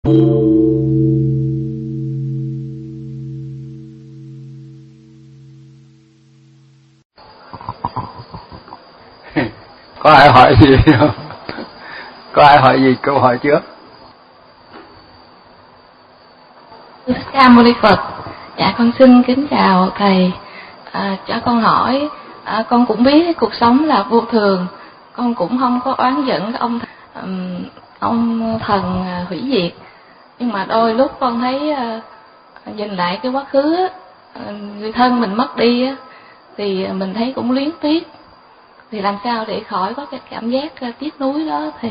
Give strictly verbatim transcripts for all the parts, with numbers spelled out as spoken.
Có ai hỏi gì không? Có ai hỏi gì câu hỏi trước? Ca Mâu Ni Phật. Dạ con xin kính chào thầy. À, cho con hỏi, à, con cũng biết cuộc sống là vô thường, con cũng không có oán giận ông um, ông thần hủy diệt, nhưng mà đôi lúc con thấy uh, nhìn lại cái quá khứ uh, người thân mình mất đi uh, thì mình thấy cũng luyến tiếc. Thì làm sao để khỏi có cái cảm giác uh, tiếc nuối đó thì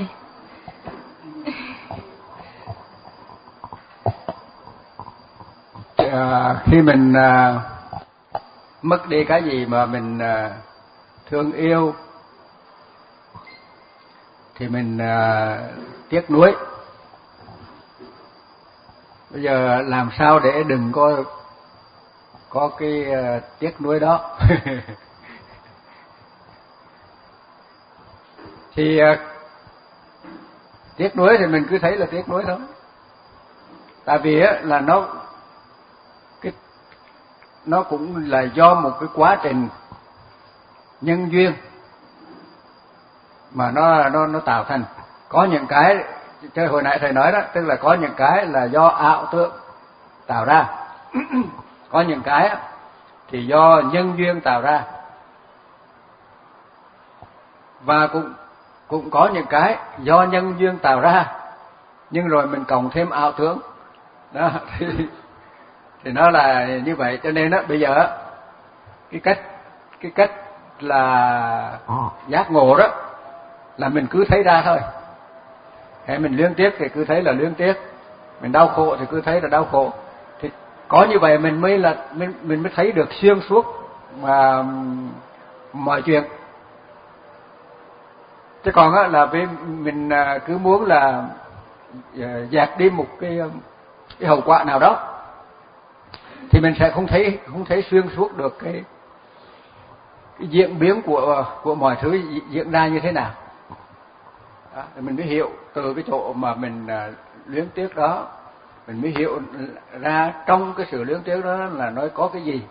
à, khi mình à, mất đi cái gì mà mình à, thương yêu thì mình à, tiếc nuối. Bây giờ làm sao để đừng có có cái uh, tiếc nuối đó? Thì uh, tiếc nuối thì mình cứ thấy là tiếc nuối thôi. Tại vì á, là nó cái nó cũng là do một cái quá trình nhân duyên mà nó nó nó tạo thành. Có những cái chơi hồi nãy thầy nói đó, tức là có những cái là do ảo tưởng tạo ra, có những cái thì do nhân duyên tạo ra, và cũng cũng có những cái do nhân duyên tạo ra nhưng rồi mình cộng thêm ảo tưởng đó thì, thì nó là như vậy. Cho nên đó bây giờ cái cách cái cách là giác ngộ đó là mình cứ thấy ra thôi. Hay mình luyến tiếc thì cứ thấy là luyến tiếc, mình đau khổ thì cứ thấy là đau khổ. Thì có như vậy mình mới là mình mình mới thấy được xuyên suốt mà mọi chuyện. Chứ còn á là vì mình cứ muốn là dạt đi một cái cái hậu quả nào đó thì mình sẽ không thấy không thấy xuyên suốt được cái, cái diễn biến của của mọi thứ diễn ra như thế nào. Đó, mình mới hiểu từ cái chỗ mà mình uh, luyến tiếc đó, mình mới hiểu ra trong cái sự luyến tiếc đó là nó có cái gì,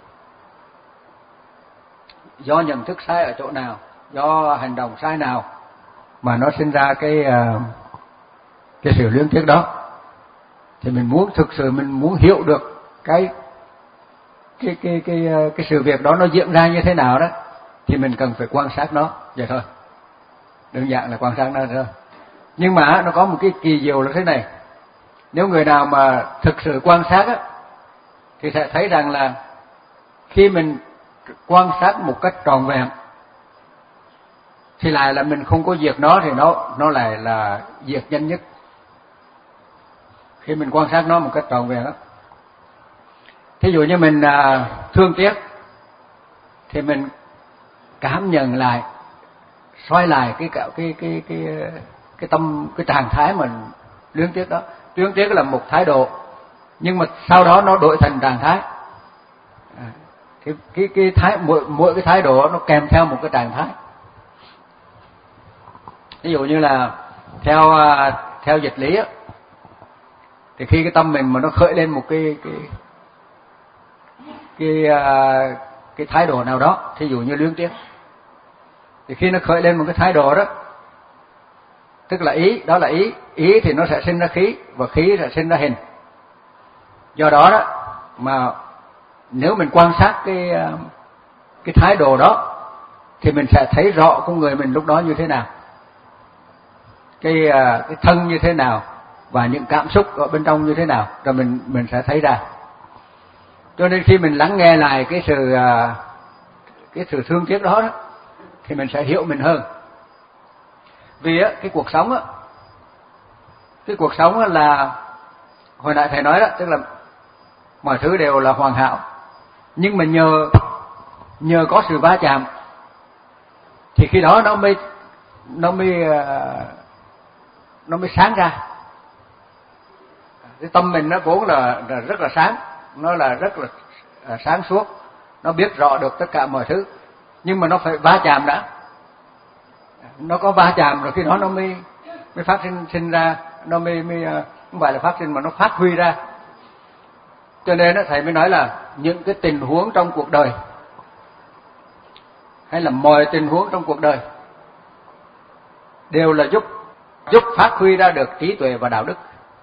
do nhận thức sai ở chỗ nào, do hành động sai nào mà nó sinh ra cái uh, cái sự luyến tiếc đó. Thì mình muốn thực sự mình muốn hiểu được cái cái cái cái cái, cái sự việc đó nó diễn ra như thế nào đó thì mình cần phải quan sát nó vậy thôi. Đơn giản là quan sát nó thôi. Nhưng mà nó có một cái kỳ diệu là thế này. Nếu người nào mà thực sự quan sát á thì sẽ thấy rằng là khi mình quan sát một cách trọn vẹn thì lại là mình không có diệt nó thì nó nó lại là diệt nhanh nhất. Khi mình quan sát nó một cách trọn vẹn đó. Thí dụ như mình à, thương tiếc thì mình cảm nhận lại, xoay lại cái cái cái cái cái, cái tâm cái trạng thái mình luyến tiếc đó. Luyến tiếc là một thái độ, nhưng mà sau đó nó đổi thành trạng thái. À, cái cái cái thái mỗi mỗi cái thái độ nó kèm theo một cái trạng thái. Ví dụ như là theo theo dịch lý á, thì khi cái tâm mình mà nó khởi lên một cái cái cái cái, cái thái độ nào đó, thí dụ như luyến tiếc, thì khi nó khởi lên một cái thái độ đó, tức là ý, đó là ý, ý thì nó sẽ sinh ra khí và khí sẽ sinh ra hình. Do đó đó mà nếu mình quan sát cái cái thái độ đó thì mình sẽ thấy rõ con người mình lúc đó như thế nào, cái cái thân như thế nào và những cảm xúc ở bên trong như thế nào, rồi mình mình sẽ thấy ra. Cho nên khi mình lắng nghe lại cái sự cái sự thương tiếc đó, đó thì mình sẽ hiểu mình hơn. Vì á cái cuộc sống á, cái cuộc sống á là hồi nãy thầy nói đó, tức là mọi thứ đều là hoàn hảo, nhưng mà nhờ nhờ có sự va chạm thì khi đó nó mới nó mới nó mới sáng ra. Cái tâm mình nó vốn là, là rất là sáng, nó là rất là sáng suốt, nó biết rõ được tất cả mọi thứ, nhưng mà nó phải va chạm đã. Nó có va chạm rồi khi đó nó mới mới phát sinh sinh ra, nó mới mới không phải là phát sinh mà nó phát huy ra. Cho nên đó, thầy mới nói là những cái tình huống trong cuộc đời hay là mọi tình huống trong cuộc đời đều là giúp giúp phát huy ra được trí tuệ và đạo đức.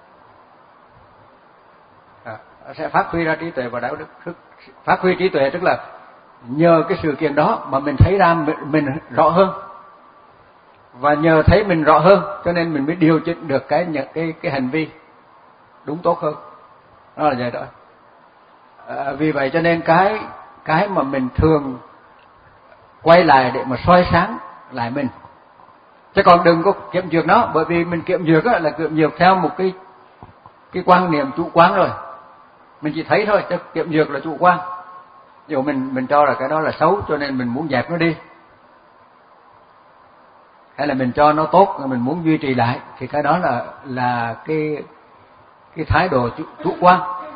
À, sẽ phát huy ra trí tuệ và đạo đức. Phát huy trí tuệ tức là nhờ cái sự kiện đó mà mình thấy ra mình, mình rõ hơn, và nhờ thấy mình rõ hơn cho nên mình mới điều chỉnh được cái cái cái hành vi đúng tốt hơn. Đó là vậy đó. À, vì vậy cho nên cái cái mà mình thường quay lại để mà soi sáng lại mình, chứ còn đừng có kiểm duyệt nó, bởi vì mình kiểm duyệt là kiểm duyệt theo một cái cái quan niệm chủ quan rồi, mình chỉ thấy thôi, chứ kiểm duyệt là chủ quan. Dù mình mình cho là cái đó là xấu cho nên mình muốn dẹp nó đi, hay là mình cho nó tốt mình muốn duy trì lại, thì cái đó là là cái cái thái độ chủ, chủ quan.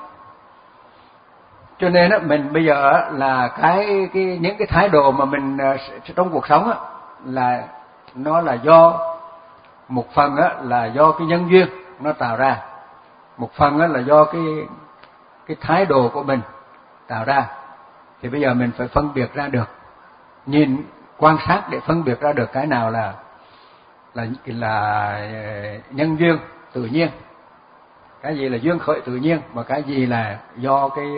Cho nên á, mình bây giờ là cái cái những cái thái độ mà mình trong cuộc sống á, là nó là do một phần á, là do cái nhân duyên nó tạo ra, một phần á, là do cái cái thái độ của mình tạo ra. Thì bây giờ mình phải phân biệt ra được, nhìn quan sát để phân biệt ra được cái nào là là là nhân duyên tự nhiên, cái gì là duyên khởi tự nhiên, và cái gì là do cái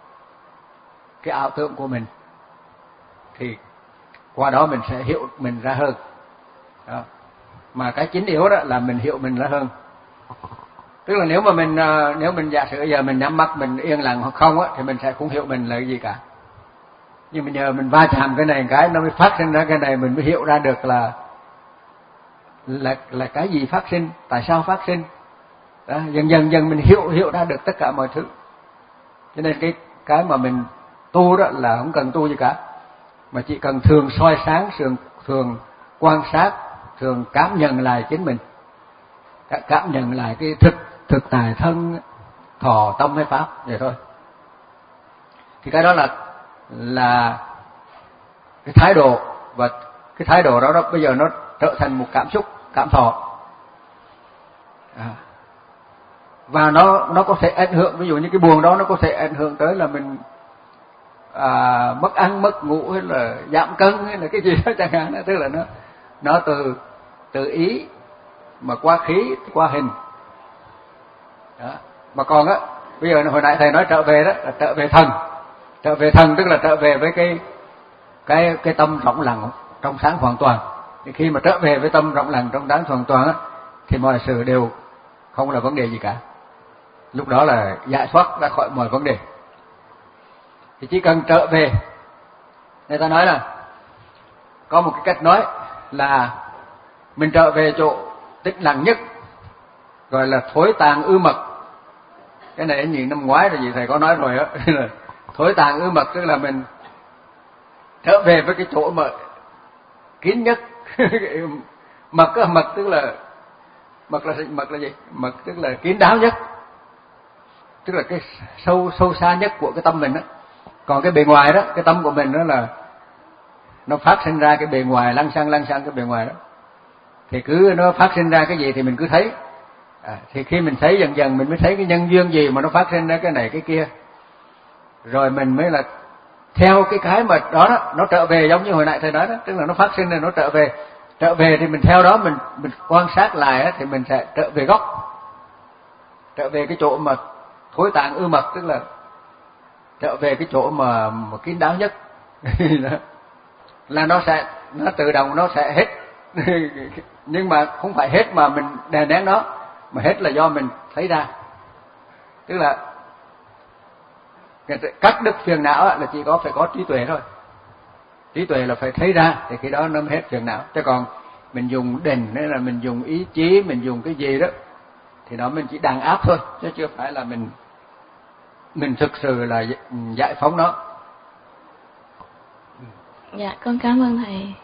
cái ảo tưởng của mình. Thì qua đó mình sẽ hiểu mình ra hơn. Đó. Mà cái chính yếu đó là mình hiểu mình ra hơn. Tức là nếu mà mình nếu mình giả sử giờ mình nhắm mắt mình yên lặng hoặc không á, thì mình sẽ không hiểu mình là cái gì cả. Nhưng mà nhờ mình va chạm cái này cái nó mới phát sinh ra cái này, mình mới hiểu ra được là là là cái gì phát sinh, tại sao phát sinh. Đó, dần dần dần mình hiểu hiểu ra được tất cả mọi thứ. Cho nên cái cái mà mình tu đó là không cần tu gì cả, mà chỉ cần thường soi sáng, thường thường quan sát, thường cảm nhận lại chính mình, cảm nhận lại cái thực thực tại thân thọ tâm hay pháp vậy thôi. Thì cái đó là là cái thái độ, và cái thái độ đó, đó bây giờ nó trở thành một cảm xúc, cảm thọ. À. Và nó nó có thể ảnh hưởng, ví dụ như cái buồn đó nó có thể ảnh hưởng tới là mình à, mất ăn mất ngủ hay là giảm cân hay là cái gì đó chẳng hạn. Tức là nó nó từ từ ý mà qua khí qua hình đó. Mà còn á, bây giờ hồi nãy thầy nói trở về đó là trở về thần, trở về thần tức là trở về với cái cái cái tâm rộng lặng trong sáng hoàn toàn. Thì khi mà trở về với tâm rộng lặng trong sáng hoàn toàn á, thì mọi sự đều không là vấn đề gì cả. Lúc đó là giải thoát ra khỏi mọi vấn đề. Thì chỉ cần trở về, người ta nói là có một cái cách nói là mình trở về chỗ tĩnh lặng nhất, gọi là thối tàn ư mật. Cái này nhìn năm ngoái là gì thầy có nói rồi á. Thối tàn ư mật tức là mình trở về với cái chỗ mà kín nhất. Mật á, mật tức là mật là mật là gì? Mật tức là kín đáo nhất, tức là cái sâu sâu xa nhất của cái tâm mình đó. Còn cái bề ngoài đó, cái tâm của mình đó là nó phát sinh ra cái bề ngoài, lăng xăng lăng xăng cái bề ngoài đó. Thì cứ nó phát sinh ra cái gì thì mình cứ thấy. À, thì khi mình thấy dần dần mình mới thấy cái nhân duyên gì mà nó phát sinh ra cái này cái kia. Rồi mình mới là theo cái cái mà đó, đó nó trở về, giống như hồi nãy thầy nói đó, tức là nó phát sinh rồi nó trở về. Trở về thì mình theo đó mình mình quan sát lại đó, thì mình sẽ trở về gốc. Trở về cái chỗ mà thối tạng ư mật, tức là trở về cái chỗ mà, mà kín đáo nhất. Là nó sẽ nó tự động nó sẽ hết. Nhưng mà không phải hết mà mình đè nén nó, mà hết là do mình thấy ra. Tức là cắt đứt phiền não là chỉ có phải có trí tuệ thôi. Trí tuệ là phải thấy ra thì khi đó nó mới hết phiền não. Chứ còn mình dùng định hay là mình dùng ý chí, mình dùng cái gì đó thì nó mình chỉ đàn áp thôi, chứ chưa phải là mình mình thực sự là giải phóng nó. Dạ, con cảm ơn thầy.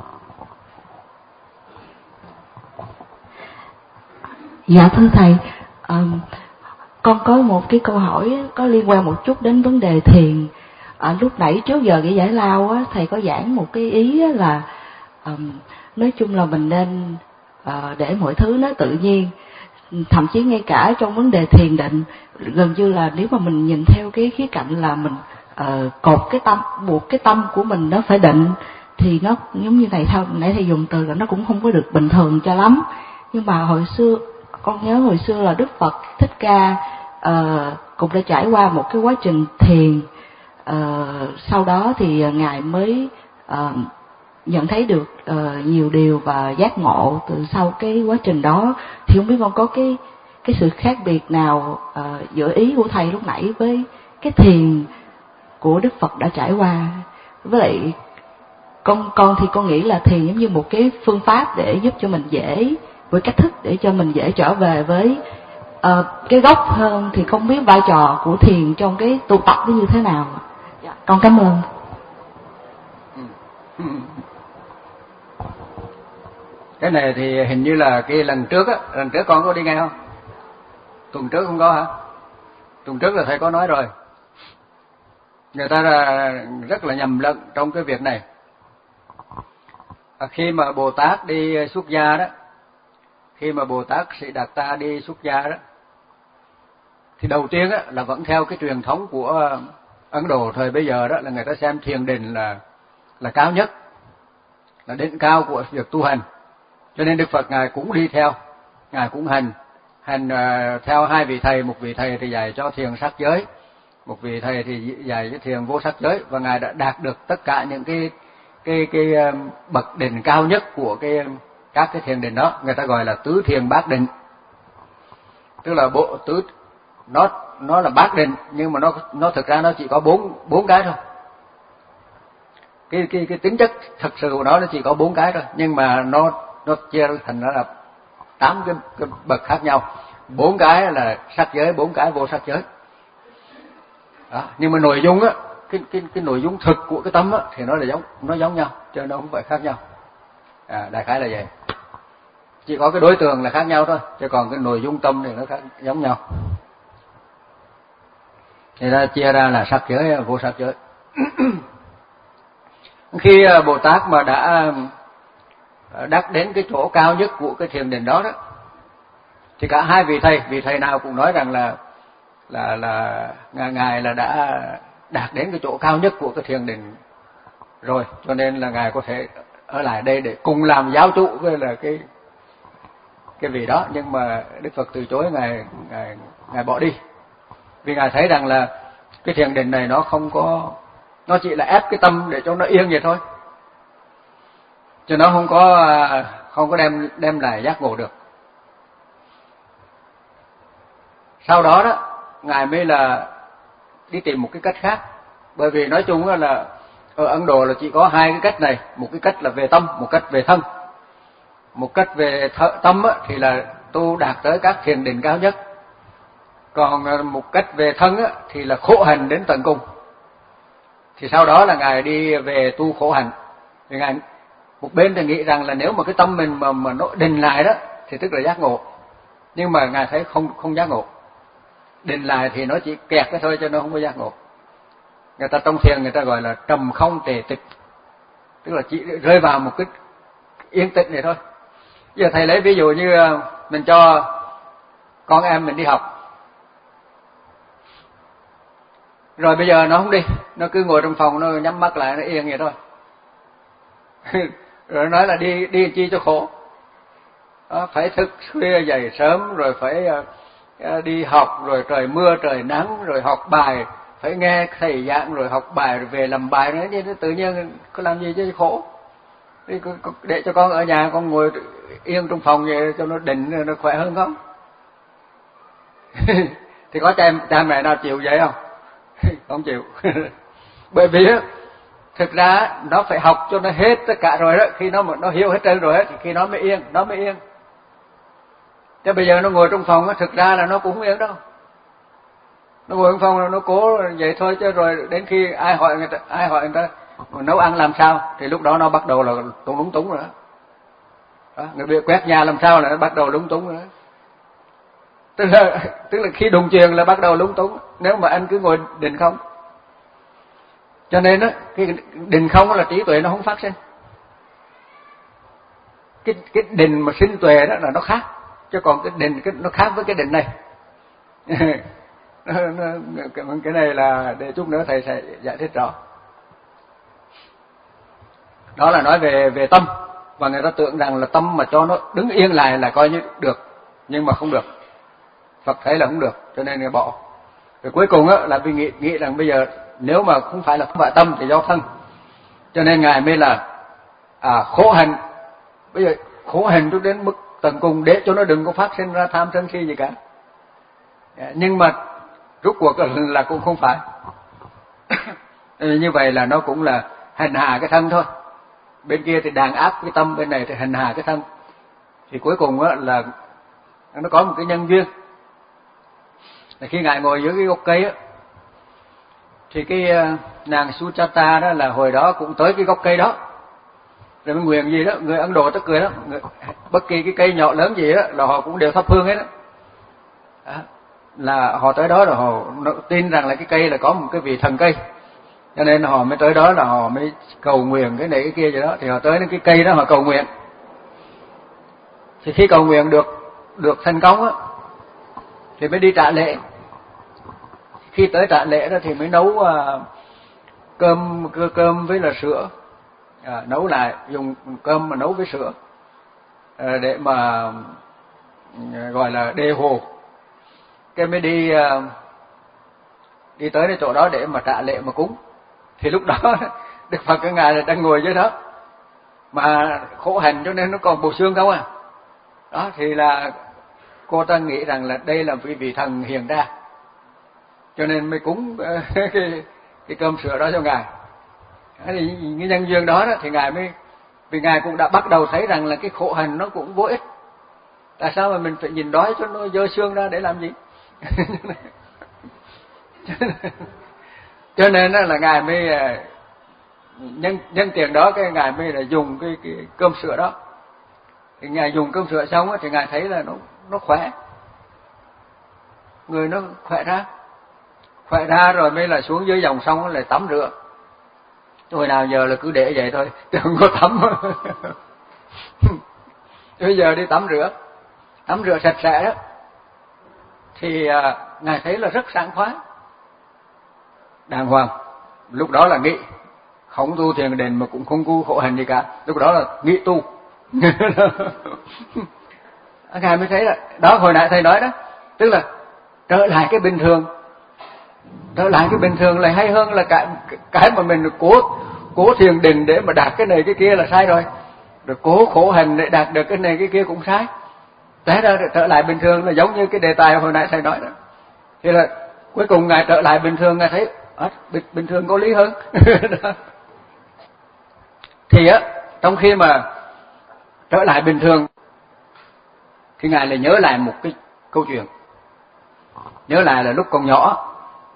Dạ thưa thầy, um, con có một cái câu hỏi có liên quan một chút đến vấn đề thiền. À, lúc nãy trước giờ cái giải lao á, thầy có giảng một cái ý á là um, nói chung là mình nên uh, để mọi thứ nó tự nhiên. thậm chí ngay cả trong vấn đề thiền định, gần như là nếu mà mình nhìn theo cái khía cạnh là mình uh, cột cái tâm, buộc cái tâm của mình nó phải định, thì nó giống như này, theo nãy thầy dùng từ là nó cũng không có được bình thường cho lắm. Nhưng mà hồi xưa con nhớ hồi xưa là Đức Phật Thích Ca uh, cũng đã trải qua một cái quá trình thiền, uh, sau đó thì ngài mới uh, nhận thấy được uh, nhiều điều và giác ngộ từ sau cái quá trình đó. Thì không biết con có cái cái sự khác biệt nào uh, giữa ý của thầy lúc nãy với cái thiền của Đức Phật đã trải qua? Với lại con con thì con nghĩ là thiền giống như một cái phương pháp để giúp cho mình dễ, với cách thức để cho mình dễ trở về với uh, cái gốc hơn. Thì không biết vai trò của thiền trong cái tu tập nó như thế nào? Dạ. Con cảm ơn. Cái này thì hình như là cái lần trước á, lần trước con có đi nghe không? Tuần trước không có hả? Tuần trước là thầy có nói rồi. Người ta là rất là nhầm lẫn trong cái việc này. À, khi mà Bồ Tát đi xuất gia đó, khi mà Bồ Tát Sĩ Đạt Ta đi xuất gia đó, thì đầu tiên á, là vẫn theo cái truyền thống của Ấn Độ thời bây giờ đó, là người ta xem thiền định là là cao nhất, là đỉnh cao của việc tu hành. Cho nên Đức Phật ngài cũng đi theo, ngài cũng hành hành uh, theo hai vị thầy, một vị thầy thì dạy cho thiền sắc giới, một vị thầy thì dạy cho thiền vô sắc giới, và ngài đã đạt được tất cả những cái cái cái uh, bậc định cao nhất của cái các cái thiền định đó, người ta gọi là tứ thiền bát định. Tức là bộ tứ nó nó là bát định, nhưng mà nó nó thực ra nó chỉ có bốn bốn cái thôi. Cái cái cái tính chất thật sự của nó nó chỉ có bốn cái thôi, nhưng mà nó nó chia thành nó là tám cái, cái bậc khác nhau. Bốn cái là sắc giới, bốn cái vô sắc giới. Đó. Nhưng mà nội dung á, cái cái cái nội dung thực của cái tâm á thì nó là giống nó giống nhau, chứ nó không phải khác nhau. À, đại khái là vậy. Chỉ có cái đối tượng là khác nhau thôi, chứ còn cái nội dung tâm thì nó khác giống nhau. Thì ra chia ra là sắc giới, vô sắc giới. Khi Bồ Tát mà đã đắc đến cái chỗ cao nhất của cái thiền định đó đó, thì cả hai vị thầy, vị thầy nào cũng nói rằng là là là ngài, ngài là đã đạt đến cái chỗ cao nhất của cái thiền định rồi, cho nên là ngài có thể ở lại đây để cùng làm giáo chủ với là cái cái vị đó. Nhưng mà Đức Phật từ chối, ngài ngài ngài bỏ đi, vì ngài thấy rằng là cái thiền định này nó không có, nó chỉ là ép cái tâm để cho nó yên vậy thôi, chứ nó không có không có đem đem lại giác ngộ được. Sau đó đó ngài mới là đi tìm một cái cách khác, bởi vì nói chung là ở Ấn Độ là chỉ có hai cái cách này, một cái cách là về tâm, một cách về thân. Một cách về th- tâm á, thì là tu đạt tới các thiền định cao nhất, còn một cách về thân á, thì là khổ hành đến tận cùng. Thì sau đó là ngài đi về tu khổ hành. Thì ngài một bên thì nghĩ rằng là nếu mà cái tâm mình mà mà nó định lại đó thì tức là giác ngộ, nhưng mà ngài thấy không không giác ngộ. Định lại thì nó chỉ kẹt cái thôi, cho nó không có giác ngộ. Người ta trong thiền người ta gọi là trầm không tề tịch, tức là chỉ rơi vào một cái yên tĩnh này thôi. Giờ thầy lấy ví dụ như mình cho con em mình đi học, rồi bây giờ nó không đi, nó cứ ngồi trong phòng, nó nhắm mắt lại, nó yên vậy thôi. Rồi nói là đi đi chi cho khổ. Đó, phải thức khuya dậy sớm, rồi phải uh, đi học, rồi trời mưa trời nắng, rồi học bài, phải nghe thầy giảng, rồi học bài, rồi về làm bài nữa, chứ tự nhiên có làm gì cho khổ. Đi, để cho con ở nhà, con ngồi yên trong phòng vậy cho nó định, nó khỏe hơn không? Thì có cha, cha mẹ nào chịu vậy không? Không chịu. Bởi vì thực ra nó phải học cho nó hết tất cả rồi đó, khi nó nó hiểu hết trơn rồi thì khi nó mới yên, nó mới yên. Chứ bây giờ nó ngồi trong phòng thực ra là nó cũng không yên đâu. Nó ngồi trong phòng nó cố vậy thôi, chứ rồi đến khi ai hỏi người ta, ai hỏi người ta nấu ăn làm sao thì lúc đó nó bắt đầu là túng lúng túng rồi đó. Đó, người bị quét nhà làm sao là nó bắt đầu lúng túng rồi đó. Tức là tức là khi đụng chuyện là bắt đầu lúng túng, nếu mà anh cứ ngồi định không. Cho nên á, cái định không là trí tuệ nó không phát sinh. Cái cái định mà sinh tuệ đó là nó khác, chứ còn cái định cái nó khác với cái định này. Cái này là để chút nữa thầy sẽ giải thích rõ. Đó là nói về về tâm, và người ta tưởng rằng là tâm mà cho nó đứng yên lại là coi như được, nhưng mà không được. Phật thấy là không được, cho nên người bỏ. Rồi cuối cùng á là vì nghĩ nghĩ rằng bây giờ nếu mà không phải là không phải tâm thì do thân, cho nên ngài mới là à, khổ hành. Bây giờ khổ hành cho đến mức tận cùng để cho nó đừng có phát sinh ra tham sân si gì cả. Nhưng mà rốt cuộc là cũng không phải. Như vậy là nó cũng là hành hạ cái thân thôi. Bên kia thì đàn áp cái tâm, bên này thì hành hạ cái thân. Thì cuối cùng á là nó có một cái nhân duyên. Là khi ngài ngồi dưới cái gốc cây á, thì cái nàng Suchata đó là hồi đó cũng tới cái gốc cây đó. Rồi mới nguyện gì đó, người Ấn Độ tức cười đó, người, bất kỳ cái cây nhỏ lớn gì đó là họ cũng đều thắp hương hết đó. Đó. Là họ tới đó rồi họ tin rằng là cái cây là có một cái vị thần cây, cho nên họ mới tới đó là họ mới cầu nguyện cái này cái kia gì đó, thì họ tới đến cái cây đó họ cầu nguyện. Thì khi cầu nguyện được được thành công á thì mới đi trả lễ. Khi tới trả lễ đó thì mới nấu à, cơm cơm với là sữa, à, nấu lại dùng cơm mà nấu với sữa à, để mà à, gọi là đề hồ. Cái mới đi à, đi tới cái chỗ đó để mà trả lễ mà cúng. Thì lúc đó Đức Phật cái ngài là đang ngồi dưới đó mà khổ hành cho nên nó còn bộ xương không à. Đó thì là cô ta nghĩ rằng là đây là vị vị thần hiện ra, cho nên mới cúng cái, cái cơm sữa đó cho ngài. Thì cái nhân duyên đó, đó thì ngài mới, vì ngài cũng đã bắt đầu thấy rằng là cái khổ hành nó cũng vô ích. Tại sao mà mình phải nhìn đói cho nó dơ xương ra để làm gì? Cho nên là ngài mới nhân nhân tiền đó, cái ngài mới là dùng cái, cái cơm sữa đó. Thì ngài dùng cơm sữa xong thì ngài thấy là nó nó khỏe, người nó khỏe ra, khỏe ra rồi mới là xuống dưới dòng sông lại tắm rửa. Hồi nào giờ là cứ để vậy thôi, chứ không có tắm. Bây giờ đi tắm rửa, tắm rửa sạch sẽ đó, thì à, ngài thấy là rất sảng khoái, đàng hoàng. Lúc đó là nghĩ không tu thiền định mà cũng không tu khổ hành gì cả, lúc đó là nghĩ tu. Ngài mới thấy là đó, hồi nãy thầy nói đó, tức là trở lại cái bình thường, trở lại cái bình thường là hay hơn là cái cái mà mình cố cố thiền định để mà đạt cái này cái kia là sai rồi, rồi cố khổ hành để đạt được cái này cái kia cũng sai. Thế ra trở lại bình thường là giống như cái đề tài hồi nãy thầy nói đó. Thì là cuối cùng ngài trở lại bình thường, ngài thấy à, bình, bình thường có lý hơn. Thì á, trong khi mà trở lại bình thường thì ngài lại nhớ lại một cái câu chuyện. Nhớ lại là lúc còn nhỏ,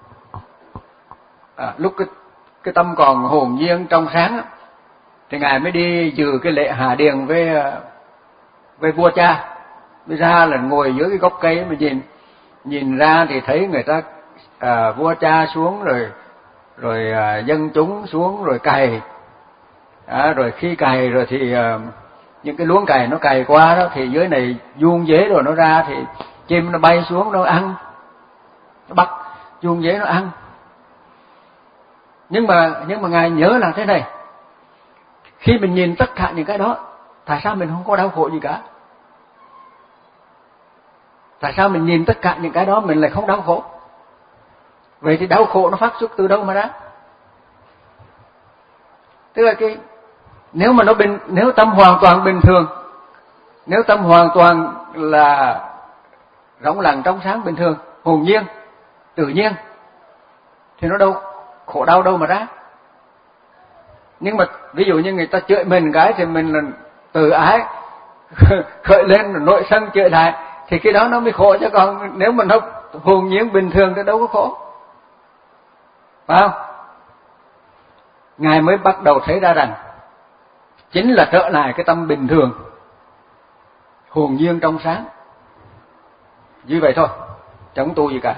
à, lúc cái cái tâm còn hồn nhiên trong sáng á, thì ngài mới đi dự cái lễ hạ điền với với vua cha. Mới ra là ngồi dưới cái gốc cây mà nhìn nhìn ra thì thấy người ta à, vua cha xuống rồi rồi à, dân chúng xuống rồi cày, à, rồi khi cày rồi thì à, những cái luống cày nó cày qua đó thì dưới này vuông dế rồi nó ra thì chim nó bay xuống nó ăn, nó bắt vuông dế nó ăn. Nhưng mà nhưng mà ngài nhớ là thế này, khi mình nhìn tất cả những cái đó, tại sao mình không có đau khổ gì cả? Tại sao mình nhìn tất cả những cái đó mình lại không đau khổ? Vậy thì đau khổ nó phát xuất từ đâu mà ra? Tức là cái nếu mà nó bình, nếu tâm hoàn toàn bình thường, nếu tâm hoàn toàn là rỗng lặng trong sáng bình thường, hồn nhiên, tự nhiên, thì nó đâu khổ đau đâu mà ra. Nhưng mà ví dụ như người ta chửi mình cái thì mình là tự ái khởi lên nội sân chửi lại, thì cái đó nó mới khổ, chứ còn nếu mà nó hồn nhiên bình thường thì đâu có khổ, phải không? Ngài mới bắt đầu thấy ra rằng chính là trở lại cái tâm bình thường, hồn nhiên trong sáng, như vậy thôi, chẳng tu gì cả.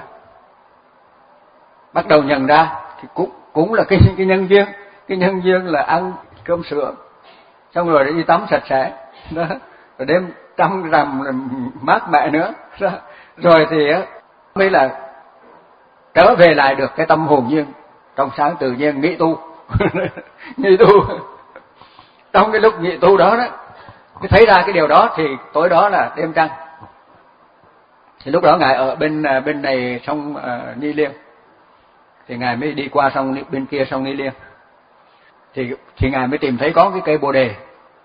Bắt đầu nhận ra thì cũng cũng là cái cái nhân duyên, cái nhân duyên là ăn cơm sữa, xong rồi đi tắm sạch sẽ đó, rồi đêm trăm rằm mát mẻ nữa. Rồi thì mới là trở về lại được cái tâm hồn nhiên trong sáng tự nhiên nghĩ tu. Nghĩ tu trong cái lúc nghĩ tu đó đó, cái thấy ra cái điều đó thì tối đó là đêm trăng. Thì lúc đó ngài ở bên bên này sông uh, Ni Liên, thì ngài mới đi qua sông bên kia sông Ni Liên, thì thì ngài mới tìm thấy có cái cây bồ đề.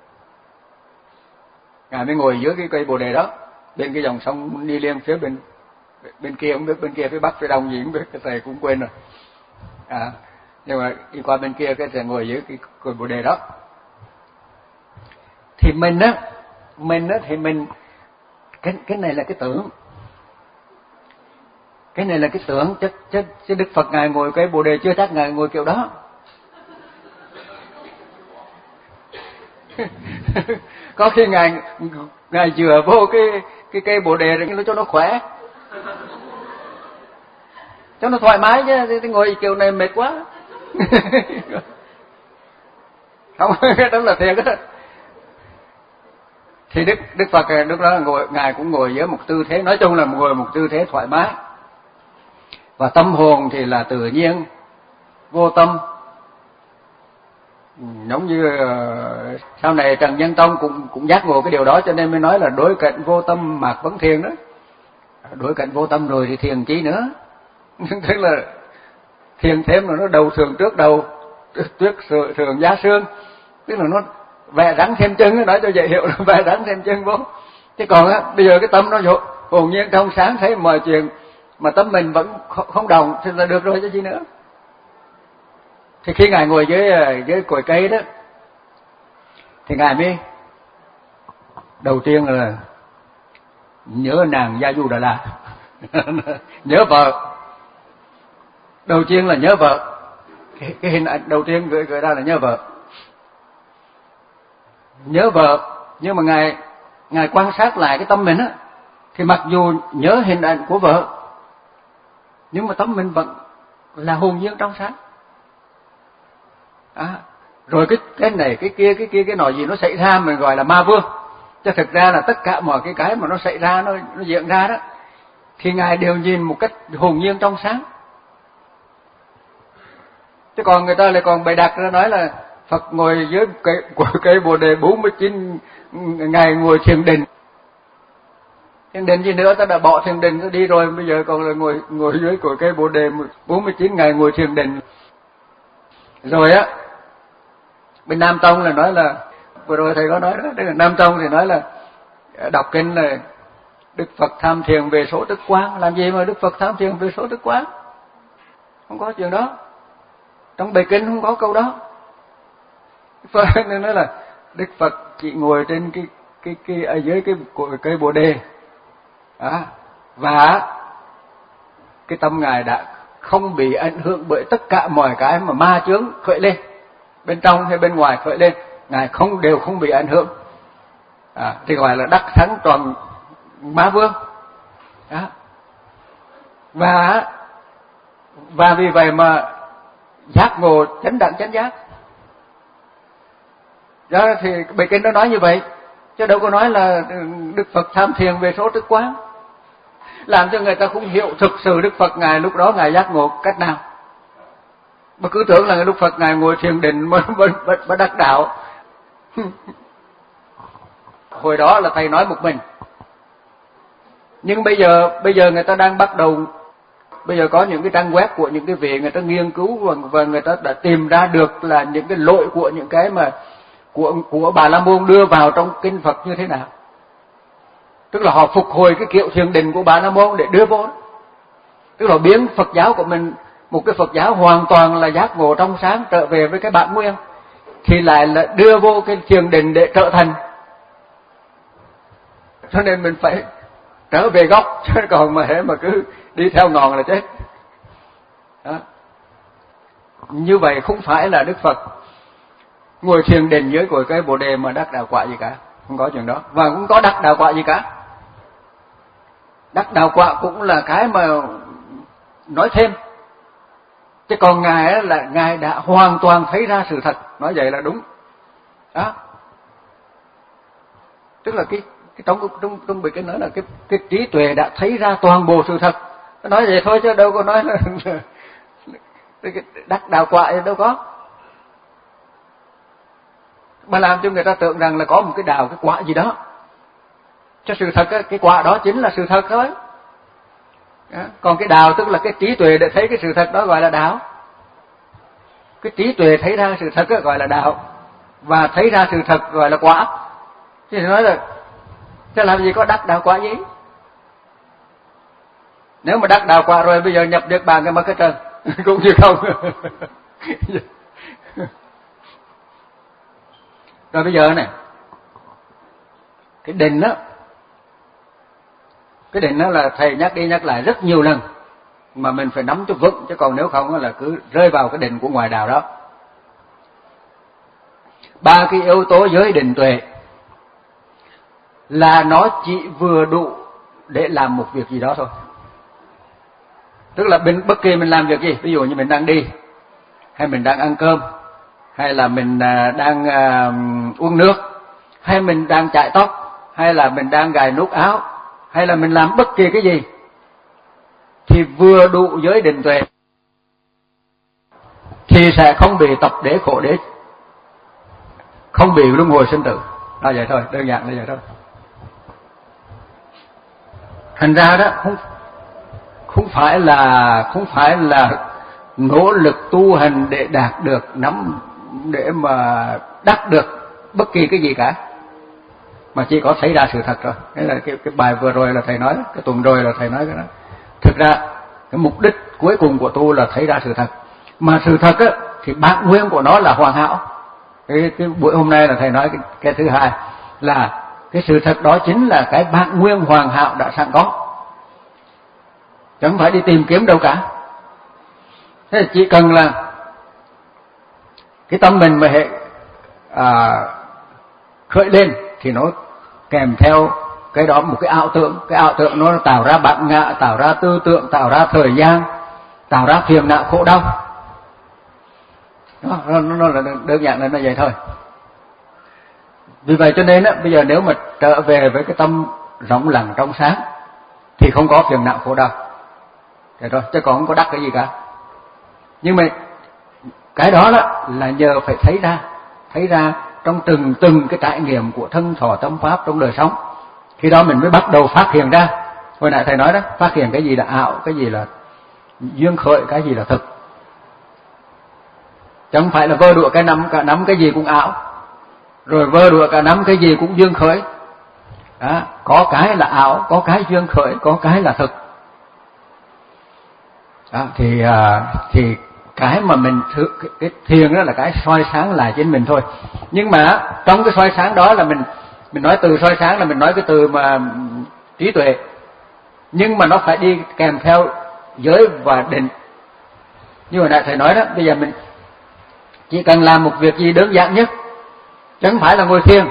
Ngài mới ngồi dưới cái cây bồ đề đó bên cái dòng sông Ni Liên phía bên bên kia, không biết bên kia phía bắc phía đông gì không biết, cái thầy cũng quên rồi. À, nhưng mà đi qua bên kia cái thầy ngồi dưới cái cây bồ đề đó. Thì mình á, mình á thì mình cái cái này là cái tưởng. Cái này là cái tưởng, chứ, chứ, chứ Đức Phật ngài ngồi cây bồ đề chưa chắc ngài ngồi kiểu đó. Có khi ngài ngài dựa vô cái cái cây bồ đề để cho nó khỏe, cho nó thoải mái chứ, thì ngồi kiểu này mệt quá. Không, đó là thiệt đó. Thì Đức Đức Phật lúc đó ngồi, ngài cũng ngồi với một tư thế, nói chung là ngồi một tư thế thoải mái. Và tâm hồn thì là tự nhiên, vô tâm. Giống như uh, sau này Trần Nhân Tông cũng cũng giác ngộ cái điều đó, cho nên mới nói là đối cận vô tâm mạc vấn thiền đó. Đối cận vô tâm rồi thì thiền chí nữa. Tức là thiền thêm là nó đầu thường trước đầu, trước thường giá xương. Tức là nó vẽ rắn thêm chân, nói cho dễ hiểu là vẽ rắn thêm chân vô. Chứ còn á, bây giờ cái tâm nó hồn nhiên trong sáng thấy mọi chuyện, mà tâm mình vẫn không đồng thì là được rồi chứ gì nữa. Thì khi ngài ngồi dưới dưới cội cây đó, thì ngài mới đầu tiên là nhớ nàng Gia Du Đà La. Nhớ vợ. Đầu tiên là nhớ vợ. Cái, cái hình ảnh đầu tiên gửi gửi ra là nhớ vợ. Nhớ vợ, nhưng mà ngài ngài quan sát lại cái tâm mình á, thì mặc dù nhớ hình ảnh của vợ, nhưng mà tâm mình vẫn là hồn nhiên trong sáng. À, rồi cái cái này cái kia cái kia cái nọ gì nó xảy ra mình gọi là ma vương, chứ thực ra là tất cả mọi cái cái mà nó xảy ra, nó nó diễn ra đó, thì ngài đều nhìn một cách hồn nhiên trong sáng. Chứ còn người ta lại còn bày đặt ra nói là Phật ngồi dưới cây cây bồ đề bốn mươi chín ngày ngồi thiền định. Thiền định gì nữa, ta đã bỏ thiền định đi rồi, bây giờ còn là ngồi ngồi dưới cội cây bồ đề bốn mươi chín ngày ngồi thiền định. Rồi á, bên Nam Tông là nói là, vừa rồi thầy có nói đó, đây là Nam Tông thì nói là đọc kinh là Đức Phật tham thiền về số tức quán. Làm gì mà Đức Phật tham thiền về số tức quán? Không có chuyện đó. Trong bài kinh không có câu đó. Nên nói là Đức Phật chỉ ngồi trên cái cái cái ở dưới cái cây bồ đề, à, và cái tâm ngài đã không bị ảnh hưởng bởi tất cả mọi cái mà ma chướng khởi lên, bên trong hay bên ngoài khởi lên, ngài không đều không bị ảnh hưởng. À, thì gọi là đắc thắng toàn ma vương. Đó. Và và vì vậy mà giác ngộ chánh đẳng chánh giác. Đó thì bài kinh nó nói như vậy, chứ đâu có nói là Đức Phật tham thiền về số tức quán, làm cho người ta không hiểu thực sự Đức Phật ngài lúc đó ngài giác ngộ cách nào, mà cứ tưởng là Đức Phật ngài ngồi thiền định mới mới đắc đạo. Hồi đó là thầy nói một mình, nhưng bây giờ bây giờ người ta đang bắt đầu, bây giờ có những cái trang web của những cái vị người ta nghiên cứu và, và người ta đã tìm ra được là những cái lỗi của những cái mà của của Bà La Môn đưa vào trong kinh Phật như thế nào. Tức là họ phục hồi cái kiểu thiền định của Bà La Môn để đưa vô. Tức là biến Phật giáo của mình một cái Phật giáo hoàn toàn là giác ngộ trong sáng trở về với cái bản nguyên, thì lại là đưa vô cái thiền định để trở thành. Cho nên mình phải trở về gốc, chứ còn mà hễ mà cứ đi theo ngọn là chết. Đó. Như vậy không phải là Đức Phật ngồi thiền định dưới cội cây bồ đề mà đắc đạo quả gì cả, không có chuyện đó. Và cũng có đắc đạo quả gì cả. Đắc đạo quả cũng là cái mà nói thêm, chứ còn ngài là ngài đã hoàn toàn thấy ra sự thật, nói vậy là đúng. Đó. Tức là cái cái trong trong trong bị cái nói là cái cái trí tuệ đã thấy ra toàn bộ sự thật. Nó nói vậy thôi chứ đâu có nói là cái đắc đạo quả đâu có. Mà làm cho người ta tưởng rằng là có một cái đạo cái quả gì đó. Cho sự thật cái quả đó chính là sự thật thôi. Đó. Còn cái đạo tức là cái trí tuệ để thấy cái sự thật đó gọi là đạo. Cái trí tuệ thấy ra sự thật gọi là đạo, và thấy ra sự thật gọi là quả. Thì nói là thế làm gì có đắc đạo quả gì? Nếu mà đắc đạo quả rồi bây giờ nhập niết bàn cái mất cái trần cũng như không. Rồi bây giờ này, cái định đó, cái định đó là thầy nhắc đi nhắc lại rất nhiều lần, mà mình phải nắm cho vững, chứ còn nếu không là cứ rơi vào cái định của ngoài đạo đó. Ba cái yếu tố giới định tuệ là nó chỉ vừa đủ để làm một việc gì đó thôi. Tức là bên bất kỳ mình làm việc gì, ví dụ như mình đang đi, hay mình đang ăn cơm, hay là mình đang uh, uống nước, hay mình đang chải tóc, hay là mình đang gài nút áo, hay là mình làm bất kỳ cái gì, thì vừa đủ giới định tuệ thì sẽ không bị tập đế khổ đế, không bị luân hồi sinh tử. Đó vậy thôi, đơn giản là vậy thôi. Thành ra đó không không phải là không phải là nỗ lực tu hành để đạt được nắm để mà đắc được bất kỳ cái gì cả, mà chỉ có thấy ra sự thật rồi. Thế là cái cái bài vừa rồi là thầy nói, cái tuần rồi là thầy nói cái đó. Thực ra cái mục đích cuối cùng của tu là thấy ra sự thật, mà sự thật á thì bản nguyên của nó là hoàn hảo. Cái, cái buổi hôm nay là thầy nói cái, cái thứ hai là cái sự thật đó chính là cái bản nguyên hoàn hảo đã sẵn có, chẳng phải đi tìm kiếm đâu cả. Thế là chỉ cần là cái tâm mình mà hệ à, khởi lên thì nó kèm theo cái đó một cái ảo tưởng. Cái ảo tưởng nó tạo ra bản ngã, tạo ra tư tưởng, tạo ra thời gian, tạo ra phiền não khổ đau. Đó, nó, nó là đơn giản là nó vậy thôi. Vì vậy cho nên á, bây giờ nếu mà trở về với cái tâm rộng lặng trong sáng thì không có phiền não khổ đau. Thế thôi, chứ còn không có đắc cái gì cả. Nhưng mà cái đó, đó là nhờ phải thấy ra, thấy ra trong từng từng cái trải nghiệm của thân thọ tâm pháp trong đời sống. Khi đó mình mới bắt đầu phát hiện ra. Hồi nãy thầy nói đó, phát hiện cái gì là ảo, cái gì là duyên khởi, cái gì là thực. Chẳng phải là vơ đũa cái nắm cả nắm cái gì cũng ảo, rồi vơ đũa cả nắm cái gì cũng duyên khởi. Đó, có cái là ảo, có cái duyên khởi, có cái là thực. Đó, thì thì cái mà mình cái, cái thiền đó là cái soi sáng lại trên mình thôi. Nhưng mà trong cái soi sáng đó là mình mình nói từ soi sáng là mình nói cái từ mà trí tuệ, nhưng mà nó phải đi kèm theo giới và định. Như hồi nãy thầy nói đó, bây giờ mình chỉ cần làm một việc gì đơn giản nhất, chẳng phải là ngồi thiền.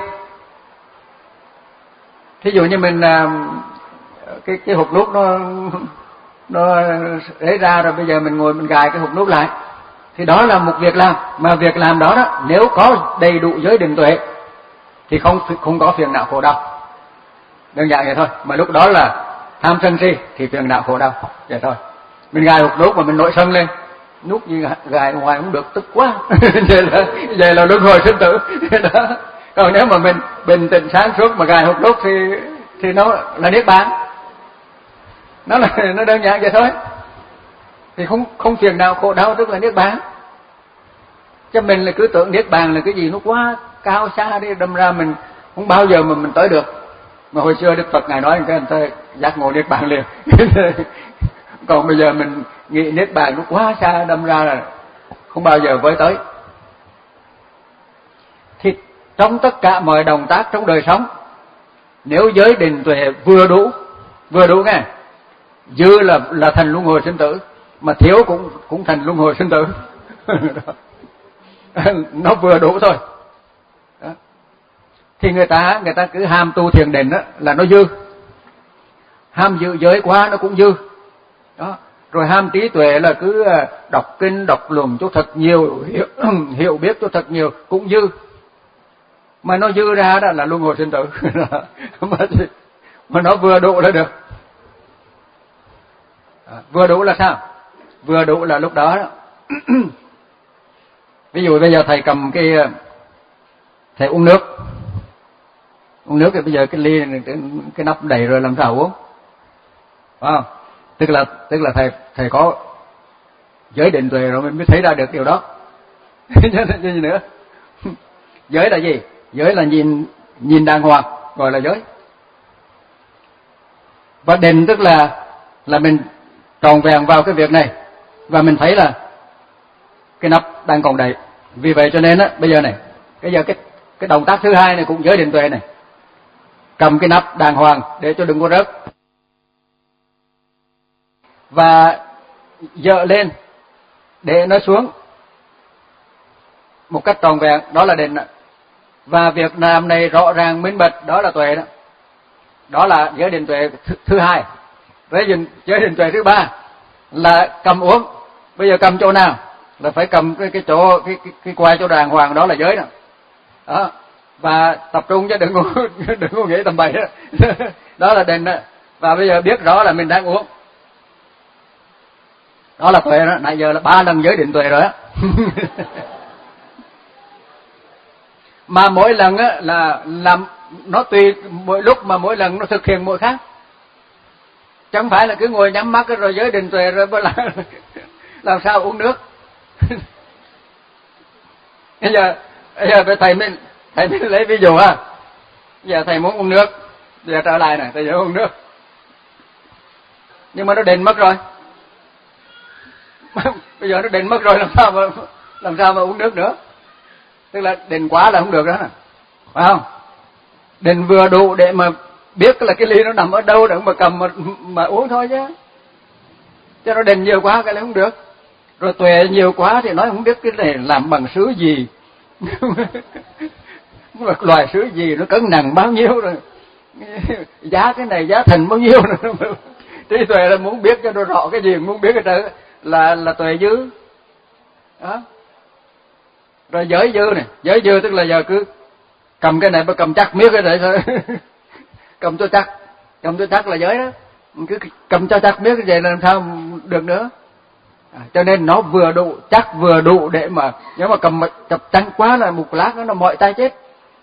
Thí dụ như mình cái cái hộp nút nó nó lấy ra rồi, bây giờ mình ngồi mình gài cái hộp nút lại, thì đó là một việc làm. Mà việc làm đó đó, nếu có đầy đủ giới định tuệ thì không không có phiền não khổ đau. Đơn giản vậy thôi. Mà lúc đó là tham sân si thì phiền não khổ đau vậy thôi. Mình gài hộp nút mà mình nổi sân lên, nút như gài ngoài cũng được, tức quá. vậy là vậy là luân hồi sinh tử. đó. Còn nếu mà mình bình tĩnh sáng suốt mà gài hộp nút thì thì nó là niết bàn. Nó là nó đơn giản vậy thôi. Thì không không phiền nào khổ đau tức là niết bàn. Chứ mình là cứ tưởng niết bàn là cái gì nó quá cao xa đi, đâm ra mình không bao giờ mà mình tới được. Mà hồi xưa Đức Phật ngài nói cái người ta giác ngộ niết bàn liền. Còn bây giờ mình nghĩ niết bàn nó quá xa, đâm ra là không bao giờ với tới. Thì trong tất cả mọi động tác trong đời sống, nếu giới định tuệ vừa đủ, vừa đủ nghe, dư là là thành luân hồi sinh tử, mà thiếu cũng cũng thành luân hồi sinh tử. Nó vừa đủ thôi. Đó. Thì người ta người ta cứ ham tu thiền định đó, là nó dư. Ham dự giới quá nó cũng dư. Đó. Rồi ham trí tuệ là cứ đọc kinh đọc luận cho thật nhiều, hiểu, hiểu biết cho thật nhiều cũng dư. mà nó dư ra đó là luân hồi sinh tử. mà, mà nó vừa đủ là được. À, vừa đủ là sao? Vừa đủ là lúc đó, đó. Ví dụ bây giờ thầy cầm cái thầy uống nước, uống nước thì bây giờ cái ly cái, cái nắp đầy rồi làm sao uống? Phải không? Tức là tức là thầy thầy có giới định tuệ rồi mình mới thấy ra được điều đó. Chứ gì nữa? Giới là gì? Giới là nhìn nhìn đàng hoàng, gọi là giới. Và định tức là là mình tròn vẹn vào cái việc này và mình thấy là cái nắp đang còn đầy. Vì vậy cho nên á, bây giờ này, bây giờ cái cái động tác thứ hai này cũng giới định tuệ này. Cầm cái nắp đàng hoàng để cho đừng có rớt. Và dỡ lên để nó xuống một cách tròn vẹn, đó là định. Và việc làm này rõ ràng minh bạch, đó là tuệ đó. Đó là giới định tuệ thứ, thứ hai. Với giới định tuệ thứ ba là cầm uống. Bây giờ cầm chỗ nào? Là phải cầm cái cái chỗ cái cái, cái quai chỗ đàng hoàng, đó là giới đó. Đó. Và tập trung chứ đừng có đừng có nghĩ tầm bậy đó. Đó là định đó. Và bây giờ biết rõ là mình đang uống. Đó là tuệ đó. Nãy giờ là ba lần giới định tuệ rồi á. Mà mỗi lần á là làm nó tùy mỗi lúc mà mỗi lần nó thực hiện mỗi khác. Chẳng phải là cứ ngồi nhắm mắt rồi giới định tuệ rồi làm, làm sao uống nước. Bây giờ bây giờ thầy mình thầy mình lấy ví dụ ha. Bây giờ thầy muốn uống nước, bây giờ trở lại này, thầy muốn uống nước. Nhưng mà nó định mất rồi. Bây giờ nó định mất rồi làm sao mà làm sao mà uống nước nữa? Tức là định quá là không được đó nè. Phải không? Định vừa đủ để mà biết là cái ly nó nằm ở đâu để mà cầm mà, mà uống thôi chứ. Chứ nó định nhiều quá cái này không được. Rồi tuệ nhiều quá thì nói không biết cái này làm bằng sứ gì. Một loài sứ gì, nó cân nặng bao nhiêu rồi. Giá cái này giá thành bao nhiêu rồi. Trí tuệ là muốn biết cho nó rõ cái gì, muốn biết cái đó là là tuệ dư. Đó. Rồi giới dư này, giới dư tức là giờ cứ cầm cái này mà cầm chắc miết cái này thôi. Cầm cho chắc, cầm cho chắc là giới đó. Cứ cầm cho chắc miết cái vậy là làm sao được nữa. À, cho nên nó vừa đủ, chắc vừa đủ để mà nếu mà cầm chập trắng quá là một lát nó mỏi tay chết.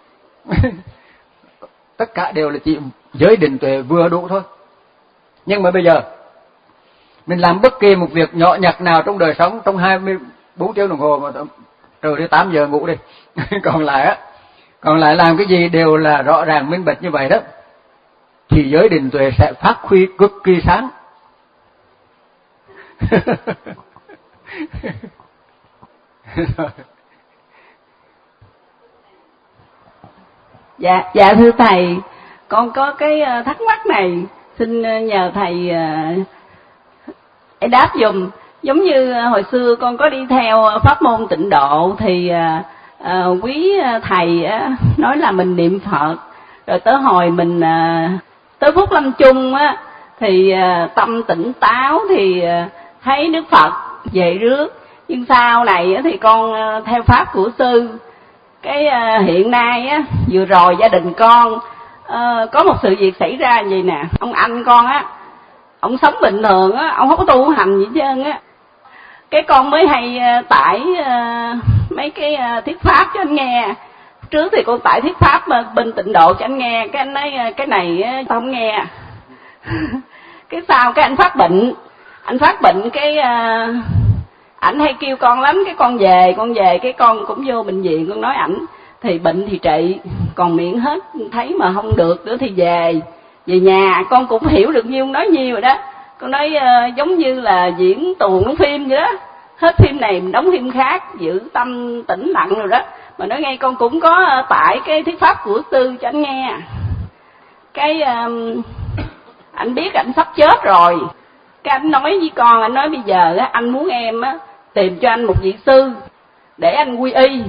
Tất cả đều là chỉ giới định tuệ vừa đủ thôi. Nhưng mà bây giờ mình làm bất kỳ một việc nhỏ nhặt nào trong đời sống trong hai mươi bốn tiếng đồng hồ mà trừ đi tám giờ ngủ đi. Còn lại á, còn lại làm cái gì đều là rõ ràng minh bạch như vậy đó. Thì giới định tuệ sẽ phát huy cực kỳ sáng. Dạ, dạ thưa thầy, con có cái thắc mắc này, xin nhờ thầy uh, đáp dùm. Giống như hồi xưa con có đi theo pháp môn tịnh độ thì uh, uh, quý thầy uh, nói là mình niệm Phật, rồi tới hồi mình uh, tới phút lâm chung á thì uh, tâm tỉnh táo thì uh, thấy Đức Phật về rước. Nhưng sau này thì con uh, theo pháp của sư. Cái uh, hiện nay á, vừa rồi gia đình con uh, có một sự việc xảy ra gì nè. Ông anh con á, ông sống bình thường á, ông không có tu hành gì hết trơn á. Cái con mới hay uh, tải uh, mấy cái uh, thuyết pháp cho anh nghe. Trước thì con tải thuyết pháp uh, bên tịnh độ cho anh nghe. Cái anh nói uh, cái này uh, tao không nghe. Cái sau cái anh phát bệnh. Anh phát bệnh cái... Uh, ảnh hay kêu con lắm, cái con về, con về cái con cũng vô bệnh viện, con nói ảnh thì bệnh thì trị, còn miệng hết thấy mà không được nữa thì về. Về nhà con cũng hiểu được nhiêu nói nhiêu rồi đó. Con nói uh, giống như là diễn tuồng đóng phim vậy đó. Hết phim này mình đóng phim khác, giữ tâm tĩnh lặng rồi đó. Mà nói ngay con cũng có uh, tải cái thuyết pháp của sư cho anh nghe. Cái uh, anh biết anh sắp chết rồi. Cái anh nói với con, anh nói bây giờ á, anh muốn em á tìm cho anh một vị sư để anh quy y.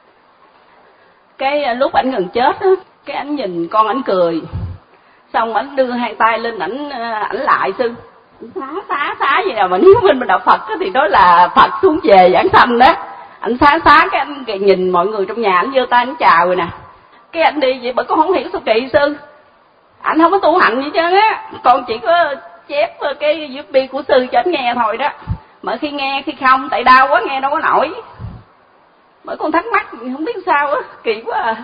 Cái lúc ảnh gần chết á, cái ảnh nhìn con ảnh cười, xong ảnh đưa hai tay lên ảnh ảnh lại sư xá xá xá vậy nào. Mà nếu mình mình đạo Phật á, thì đó là Phật xuống về giảng sanh đó. Ảnh xá xá cái anh nhìn mọi người trong nhà, ảnh giơ tay ảnh chào rồi nè. cái anh đi vậy mà con không hiểu sao kỳ sư, anh không có tu hành gì trơn á, con chỉ có chép cái u ét bê của sư cho anh nghe thôi đó, mà khi nghe khi không, tại đau quá nghe đâu có nổi, bởi con thắc mắc không biết sao á, kỳ quá à.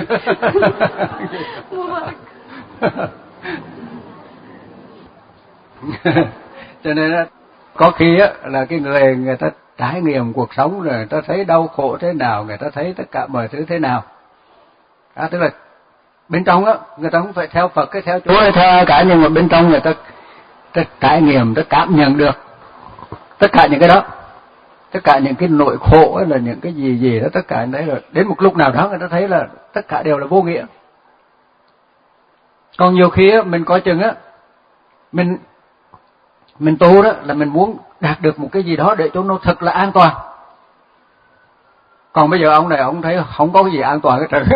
Cho nên á, có khi á là cái người người ta trải nghiệm cuộc sống rồi, người ta thấy đau khổ thế nào, người ta thấy tất cả mọi thứ thế nào, à, tức là bên trong á người ta không phải theo Phật cái theo Chúa hay theo ai cả, nhưng mà bên trong người ta, ta trải nghiệm, ta cảm nhận được tất cả những cái đó, tất cả những cái nỗi khổ ấy là những cái gì gì đó, tất cả đấy là đến một lúc nào đó người ta thấy là tất cả đều là vô nghĩa. Còn nhiều khi á, mình coi chừng á, mình mình tu đó là mình muốn đạt được một cái gì đó để cho nó thật là an toàn. Còn bây giờ ông này ông thấy không có cái gì an toàn hết trơn.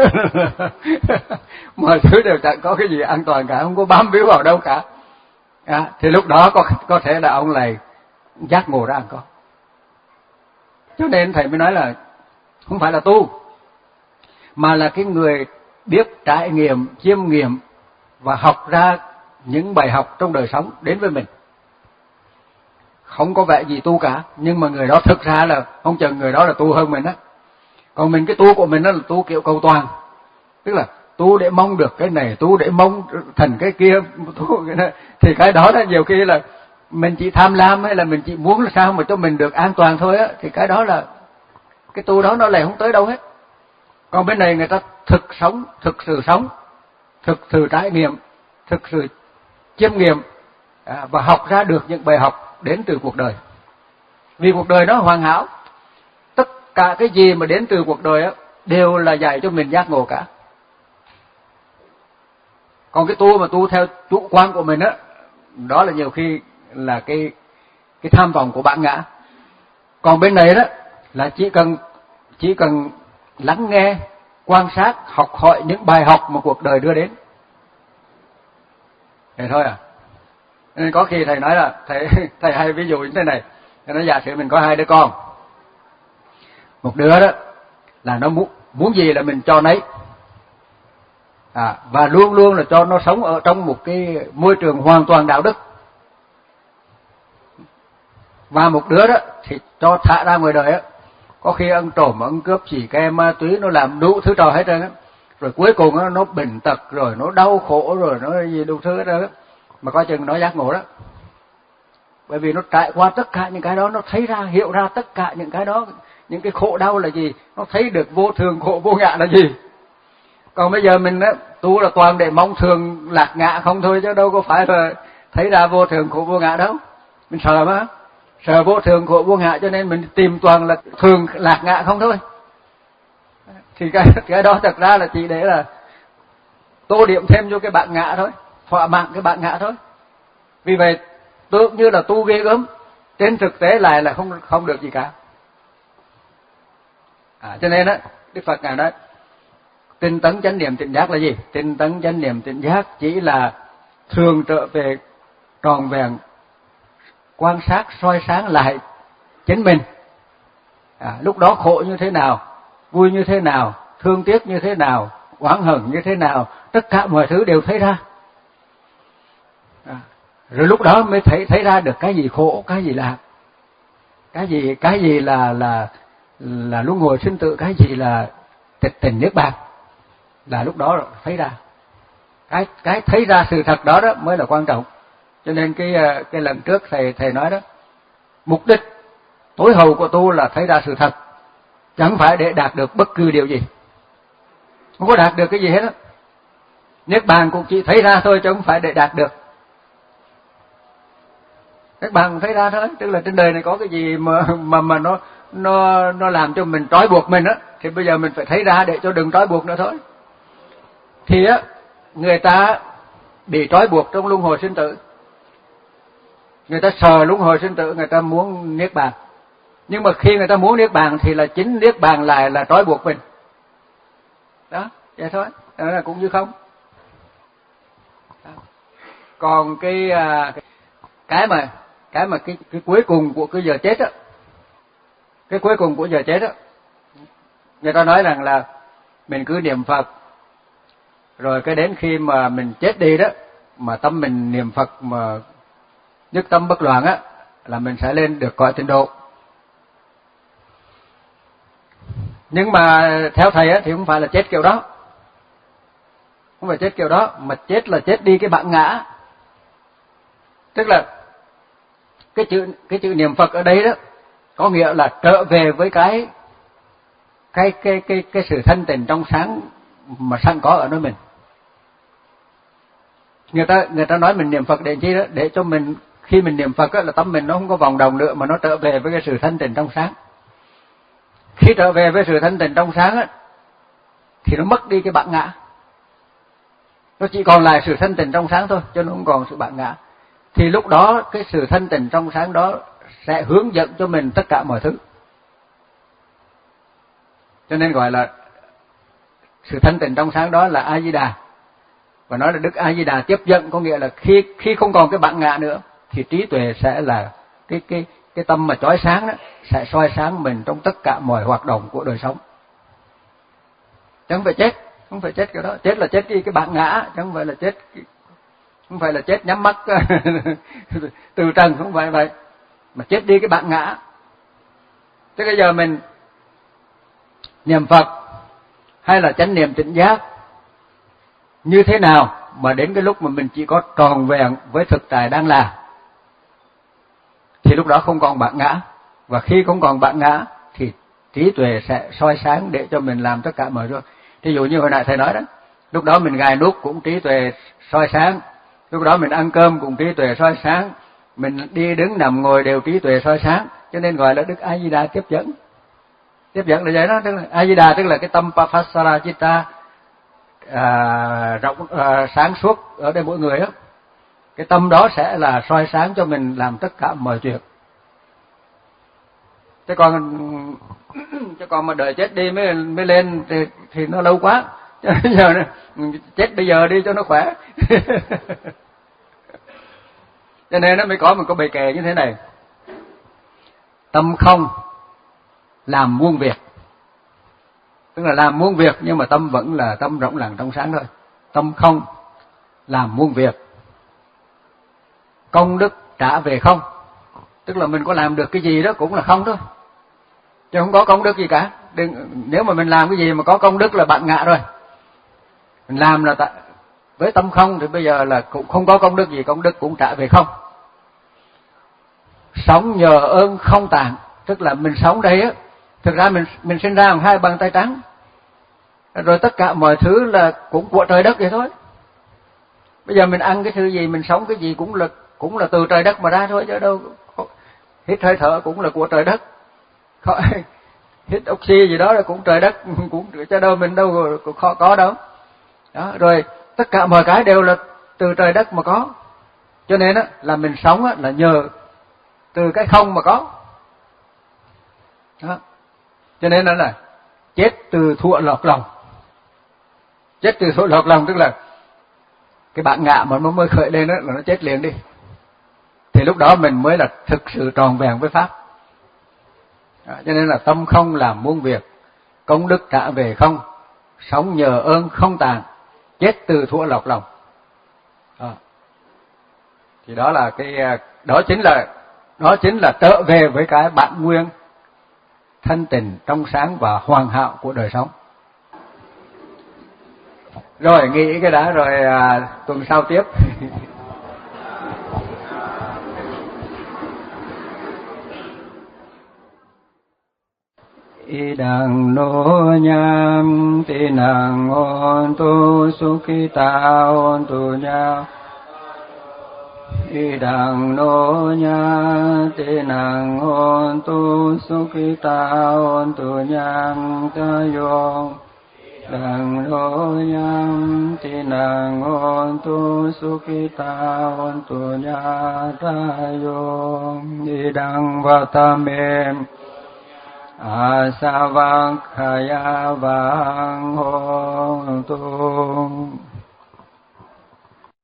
Mọi thứ đều chẳng có cái gì an toàn cả, không có bám víu vào đâu cả. À, thì lúc đó có có thể là ông này giác ngộ ra ăn con. Cho nên thầy mới nói là không phải là tu, mà là cái người biết trải nghiệm, chiêm nghiệm và học ra những bài học trong đời sống đến với mình. Không có vẻ gì tu cả, nhưng mà người đó thực ra là không chừng người đó là tu hơn mình á. Còn mình cái tu của mình đó là tu kiểu cầu toàn, tức là tu để mong được cái này, tu để mong thành cái kia, tu cái này. Thì cái đó là nhiều khi là mình chỉ tham lam hay là mình chỉ muốn là sao mà cho mình được an toàn thôi á, thì cái đó là cái tu đó nó lại không tới đâu hết. Còn bên này người ta thực sống, thực sự sống, thực sự trải nghiệm, thực sự chiêm nghiệm, à, và học ra được những bài học đến từ cuộc đời. Vì cuộc đời nó hoàn hảo, tất cả cái gì mà đến từ cuộc đời á đều là dạy cho mình giác ngộ cả. Còn cái tu mà tu theo chủ quan của mình á, đó là nhiều khi là cái cái tham vọng của bản ngã. Còn bên này đó là chỉ cần chỉ cần lắng nghe, quan sát, học hỏi những bài học mà cuộc đời đưa đến. Thế thôi à. Nên có khi thầy nói là thầy thầy hay ví dụ như thế này, nó giả sử mình có hai đứa con, một đứa đó là nó muốn muốn gì là mình cho nấy, à, và luôn luôn là cho nó sống ở trong một cái môi trường hoàn toàn đạo đức. Và một đứa đó thì cho thả ra ngoài đời á, có khi ăn trộm, ăn cướp, xì ke, ma túy, nó làm đủ thứ trò hết trơn á, rồi cuối cùng nó nó bệnh tật, rồi nó đau khổ, rồi nó gì đủ thứ hết trơn á, mà coi chừng nó giác ngộ đó. Bởi vì nó trải qua tất cả những cái đó, nó thấy ra, hiểu ra tất cả những cái đó, những cái khổ đau là gì, nó thấy được vô thường khổ vô ngã là gì. Còn bây giờ mình á tu là toàn để mong thường lạc ngã không thôi, chứ đâu có phải là thấy ra vô thường khổ vô ngã đâu. Mình sợ mà, sợ vô thường khổ vô ngã cho nên mình tìm toàn là thường lạc ngã không thôi. Thì cái cái đó thật ra là chỉ để là tô điểm thêm cho cái bạn ngã thôi, thỏa mãn cái bạn ngã thôi. Vì vậy tưởng như là tu ghê gớm, trên thực tế lại là không không được gì cả. À, cho nên á Đức Phật ngài nói tinh tấn chánh niệm tỉnh giác là gì? Tinh tấn chánh niệm tỉnh giác chỉ là thường trở về tròn vẹn quan sát soi sáng lại chính mình. À, lúc đó khổ như thế nào, vui như thế nào, thương tiếc như thế nào, oán hận như thế nào, tất cả mọi thứ đều thấy ra. À, rồi lúc đó mới thấy thấy ra được cái gì khổ, cái gì là cái gì cái gì là là là luân hồi sinh tử, cái gì là tịch tình niết bàn, là lúc đó thấy ra. Cái cái thấy ra sự thật đó đó mới là quan trọng. Cho nên cái cái lần trước thầy thầy nói đó, mục đích tối hậu của tu là thấy ra sự thật, chẳng phải để đạt được bất cứ điều gì. Không có đạt được cái gì hết á. Niết bàn cũng chỉ thấy ra thôi chứ không phải để đạt được. Niết bàn cũng thấy ra thôi, tức là trên đời này có cái gì mà mà mà nó nó nó làm cho mình trói buộc mình á, thì bây giờ mình phải thấy ra để cho đừng trói buộc nữa thôi. Thì á người ta bị trói buộc trong luân hồi sinh tử, người ta sợ luân hồi sinh tử, người ta muốn niết bàn. Nhưng mà khi người ta muốn niết bàn thì là chính niết bàn lại là trói buộc mình. Đó, vậy thôi, đó là cũng như không. Đó. Còn cái cái mà cái mà cái cái cuối cùng của cái giờ chết á, cái cuối cùng của giờ chết á, người ta nói rằng là mình cứ niệm Phật, rồi cái đến khi mà mình chết đi đó, mà tâm mình niệm Phật mà nhất tâm bất loạn á, là mình sẽ lên được cõi tịnh độ. Nhưng mà theo thầy á thì không phải là chết kiểu đó, không phải chết kiểu đó, mà chết là chết đi cái bản ngã. Tức là cái chữ cái chữ niệm Phật ở đây đó có nghĩa là trở về với cái cái cái cái cái sự thanh tịnh trong sáng mà sẵn có ở nơi mình. Người ta người ta nói mình niệm Phật để chi đó, để cho mình khi mình niệm Phật á, là tâm mình nó không có vòng đồng nữa, mà nó trở về với cái sự thanh tịnh trong sáng. Khi trở về với sự thanh tịnh trong sáng á, thì nó mất đi cái bản ngã, nó chỉ còn lại sự thanh tịnh trong sáng thôi, chứ nó không còn sự bản ngã. Thì lúc đó cái sự thanh tịnh trong sáng đó sẽ hướng dẫn cho mình tất cả mọi thứ. Cho nên gọi là sự thanh tịnh trong sáng đó là A Di Đà. Và nói là Đức A Di Đà tiếp dẫn, có nghĩa là khi khi không còn cái bản ngã nữa thì trí tuệ sẽ là cái cái cái tâm mà chói sáng đó, sẽ soi sáng mình trong tất cả mọi hoạt động của đời sống. Chứ không phải chết, không phải chết cái đó, chết là chết đi cái bản ngã, chứ không phải là chết không phải là chết nhắm mắt từ trần, không phải vậy, mà chết đi cái bản ngã. Thế bây giờ mình niệm Phật hay là chánh niệm tỉnh giác như thế nào mà đến cái lúc mà mình chỉ có tròn vẹn với thực tại đang là, thì lúc đó không còn bản ngã. Và khi không còn bản ngã thì trí tuệ sẽ soi sáng để cho mình làm tất cả mọi việc. Ví dụ như hồi nãy thầy nói đó, lúc đó mình gài nút cũng trí tuệ soi sáng, lúc đó mình ăn cơm cũng trí tuệ soi sáng, mình đi đứng nằm ngồi đều trí tuệ soi sáng. Cho nên gọi là Đức A Di Đà tiếp dẫn. Tiếp dẫn là vậy đó, tức là A Di Đà tức là cái tâm Papasara Chitta à, rộng à, sáng suốt ở đây mỗi người á, cái tâm đó sẽ là soi sáng cho mình làm tất cả mọi chuyện. Chứ còn chứ còn mà đợi chết đi mới mới lên thì, thì nó lâu quá. Cho nên giờ chết bây giờ đi cho nó khỏe. Cho nên nó mới có một cái bài kệ như thế này: tâm không làm muôn việc. Tức là làm muôn việc nhưng mà tâm vẫn là tâm rộng lặng trong sáng thôi. Tâm không làm muôn việc, công đức trả về không. Tức là mình có làm được cái gì đó cũng là không thôi, chứ không có công đức gì cả. Đừng, nếu mà mình làm cái gì mà có công đức là bạn ngạ rồi. Mình làm là tại, với tâm không thì bây giờ là cũng không có công đức gì, công đức cũng trả về không. Sống nhờ ơn không tàn, tức là mình sống đây á, thực ra mình mình sinh ra bằng hai bàn tay trắng, rồi tất cả mọi thứ là cũng của trời đất vậy thôi. Bây giờ mình ăn cái thứ gì, mình sống cái gì cũng là cũng là từ trời đất mà ra thôi, chứ đâu hít hơi thở cũng là của trời đất. Hít oxy gì đó là cũng trời đất, cũng cho đâu mình đâu có, có đâu. Đó, rồi tất cả mọi cái đều là từ trời đất mà có. Cho nên á là mình sống á là nhờ từ cái không mà có. Đó. Cho nên đó là chết từ thua lọt lòng. Chết từ thua lọt lòng tức là cái bản ngã mà nó mới khởi lên đó là nó chết liền đi. Thì lúc đó mình mới là thực sự tròn vẹn với pháp. Đó, cho nên là tâm không làm muôn việc, công đức trả về không, sống nhờ ơn không tàn, chết từ thua lọt lòng. Đó. Thì đó là cái đó chính là đó chính là trở về với cái bản nguyên thanh tịnh trong sáng và hoàn hảo của đời sống. Rồi nghĩ cái đã rồi à, tuần sau tiếp. Idang no nham tinang on tu sukita on tu nya. Idang no nya tinang on tu sukita on tu nhang ta yong. Idang no nham tinang on tu sukita on tu nya ta yong. Idang vatamem asavang khaya vang hong tu